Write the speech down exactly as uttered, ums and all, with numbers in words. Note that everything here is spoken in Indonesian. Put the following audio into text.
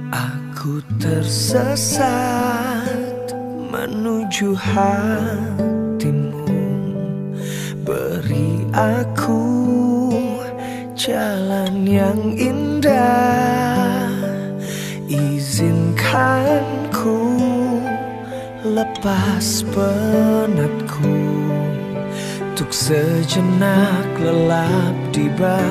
Aku tersesat menuju hatimu. Beri aku jalan yang indah. Izinkan ku lepas penatku, untuk sejenak lelap di bawah